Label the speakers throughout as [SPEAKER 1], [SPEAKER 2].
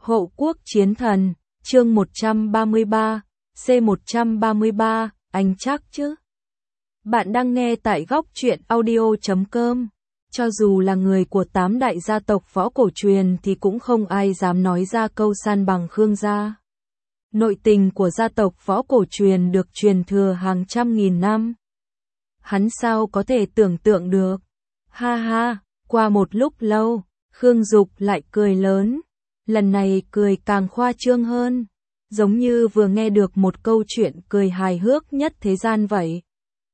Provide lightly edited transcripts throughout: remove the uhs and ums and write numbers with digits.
[SPEAKER 1] Hộ quốc chiến thần, chương 133, C133, anh chắc chứ? Bạn đang nghe tại góc truyện audio.com. Cho dù là người của 8 đại gia tộc võ cổ truyền thì cũng không ai dám nói ra câu san bằng Khương gia. Nội tình của gia tộc võ cổ truyền được truyền thừa hàng trăm nghìn năm. Hắn sao có thể tưởng tượng được? Ha ha, qua một lúc lâu, Khương Dục lại cười lớn. Lần này cười càng khoa trương hơn, giống như vừa nghe được một câu chuyện cười hài hước nhất thế gian vậy.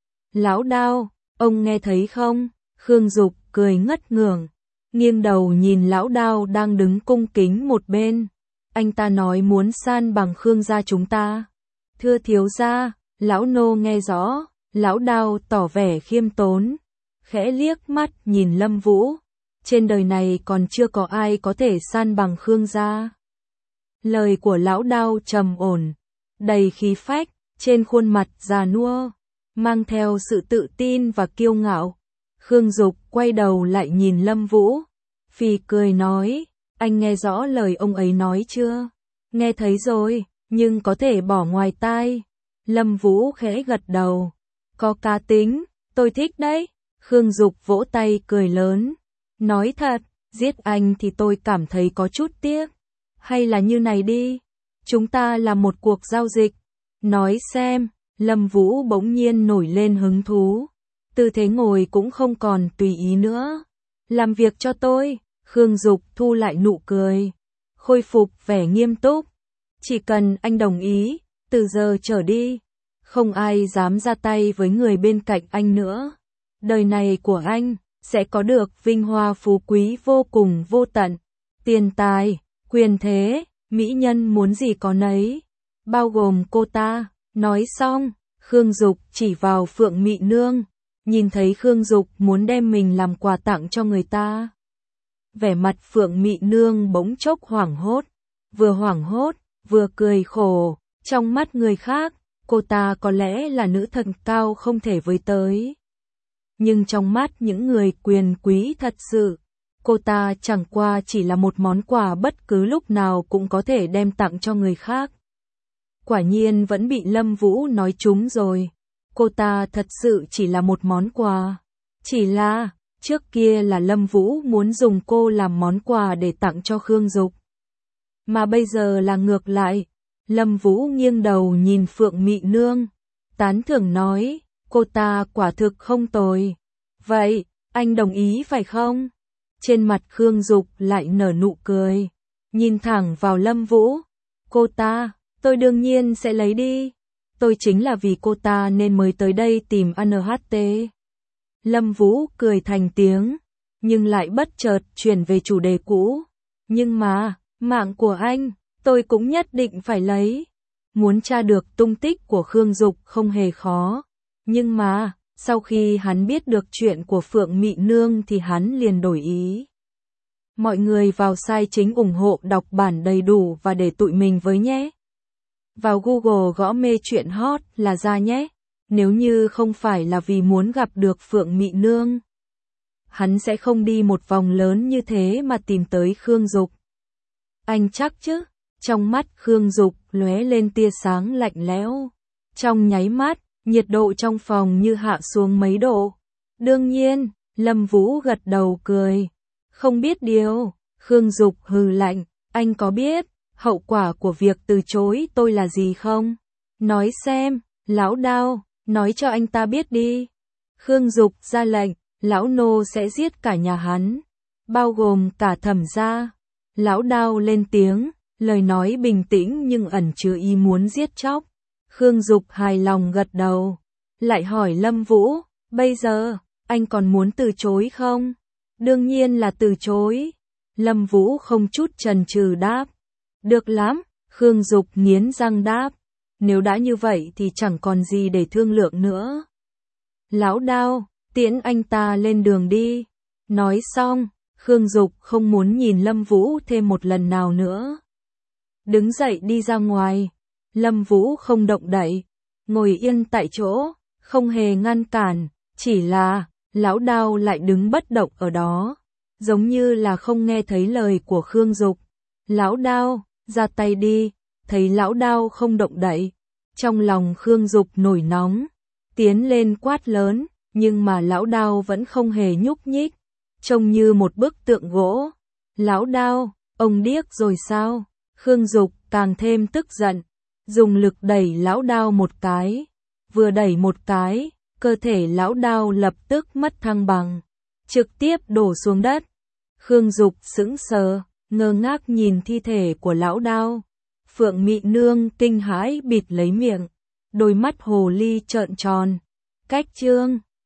[SPEAKER 1] Lão Đao, ông nghe thấy không? Khương Dục cười ngất ngưởng, nghiêng đầu nhìn Lão Đao đang đứng cung kính một bên. Anh ta nói muốn san bằng Khương gia chúng ta. Thưa thiếu gia, Lão nô nghe rõ. Lão Đao tỏ vẻ khiêm tốn, khẽ liếc mắt nhìn Lâm Vũ. Trên đời này còn chưa có ai có thể san bằng Khương gia. Lời của Lão Đao trầm ổn, đầy khí phách, trên khuôn mặt già nua, mang theo sự tự tin và kiêu ngạo. Khương Dục quay đầu lại nhìn Lâm Vũ, phì cười nói, anh nghe rõ lời ông ấy nói chưa? Nghe thấy rồi, nhưng có thể bỏ ngoài tai. Lâm Vũ khẽ gật đầu, có cá tính, tôi thích đấy. Khương Dục vỗ tay cười lớn, nói thật, giết anh thì tôi cảm thấy có chút tiếc. Hay là như này đi, chúng ta làm một cuộc giao dịch. Nói xem, Lâm Vũ bỗng nhiên nổi lên hứng thú. Tư thế ngồi cũng không còn tùy ý nữa. Làm việc cho tôi. Khương Dục thu lại nụ cười, khôi phục vẻ nghiêm túc. Chỉ cần anh đồng ý, từ giờ trở đi, không ai dám ra tay với người bên cạnh anh nữa. Đời này của anh sẽ có được vinh hoa phú quý vô cùng vô tận, tiền tài, quyền thế, mỹ nhân muốn gì có nấy, bao gồm cô ta. Nói xong, Khương Dục chỉ vào Phượng Mị Nương, nhìn thấy Khương Dục muốn đem mình làm quà tặng cho người ta. Vẻ mặt Phượng Mị Nương bỗng chốc hoảng hốt, vừa cười khổ. Trong mắt người khác, cô ta có lẽ là nữ thần cao không thể với tới. Nhưng trong mắt những người quyền quý thật sự, cô ta chẳng qua chỉ là một món quà bất cứ lúc nào cũng có thể đem tặng cho người khác. Quả nhiên vẫn bị Lâm Vũ nói trúng rồi. Cô ta thật sự chỉ là một món quà. Chỉ là, trước kia là Lâm Vũ muốn dùng cô làm món quà để tặng cho Khương Dục. Mà bây giờ là ngược lại. Lâm Vũ nghiêng đầu nhìn Phượng Mị Nương, tán thưởng nói, cô ta quả thực không tồi. Vậy, anh đồng ý phải không? Trên mặt Khương Dục lại nở nụ cười, nhìn thẳng vào Lâm Vũ. Cô ta, tôi đương nhiên sẽ lấy đi. Tôi chính là vì cô ta nên mới tới đây tìm ANHT. Lâm Vũ cười thành tiếng, nhưng lại bất chợt chuyển về chủ đề cũ. Nhưng mà, mạng của anh, tôi cũng nhất định phải lấy. Muốn tra được tung tích của Khương Dục không hề khó. Nhưng mà, sau khi hắn biết được chuyện của Phượng Mị Nương thì hắn liền đổi ý. Mọi người vào site chính ủng hộ đọc bản đầy đủ và để tụi mình với nhé. Vào Google gõ mê truyện hot là ra nhé. Nếu như không phải là vì muốn gặp được Phượng Mị Nương, hắn sẽ không đi một vòng lớn như thế mà tìm tới Khương Dục. Anh chắc chứ? Trong mắt Khương Dục lóe lên tia sáng lạnh lẽo. Trong nháy mắt, nhiệt độ trong phòng như hạ xuống mấy độ. Đương nhiên, Lâm Vũ gật đầu cười. Không biết điều. Khương Dục hừ lạnh, anh có biết hậu quả của việc từ chối tôi là gì không? Nói xem, Lão Đao, nói cho anh ta biết đi. Khương Dục ra lệnh, lão nô sẽ giết cả nhà hắn, bao gồm cả Thẩm gia. Lão Đao lên tiếng, lời nói bình tĩnh nhưng ẩn chứa ý muốn giết chóc. Khương Dục hài lòng gật đầu, lại hỏi Lâm Vũ, bây giờ, anh còn muốn từ chối không? Đương nhiên là từ chối. Lâm Vũ không chút chần chừ đáp. Được lắm, Khương Dục nghiến răng đáp. Nếu đã như vậy thì chẳng còn gì để thương lượng nữa. Lão Đao, tiễn anh ta lên đường đi. Nói xong, Khương Dục không muốn nhìn Lâm Vũ thêm một lần nào nữa. Đứng dậy đi ra ngoài. Lâm Vũ không động đậy, ngồi yên tại chỗ, không hề ngăn cản, chỉ là, Lão Đao lại đứng bất động ở đó, giống như là không nghe thấy lời của Khương Dục. Lão Đao, ra tay đi, thấy lão Đao không động đậy. Trong lòng Khương Dục nổi nóng, tiến lên quát lớn, nhưng mà lão Đao vẫn không hề nhúc nhích, trông như một bức tượng gỗ. Lão Đao, ông điếc rồi sao? Khương Dục càng thêm tức giận, dùng lực đẩy lão Đao một cái. Vừa đẩy một cái, cơ thể lão Đao lập tức mất thăng bằng, trực tiếp đổ xuống đất. Khương Dục sững sờ, ngơ ngác nhìn thi thể của lão Đao. Phượng Mị Nương kinh hãi bịt lấy miệng, đôi mắt hồ ly trợn tròn. Cách chương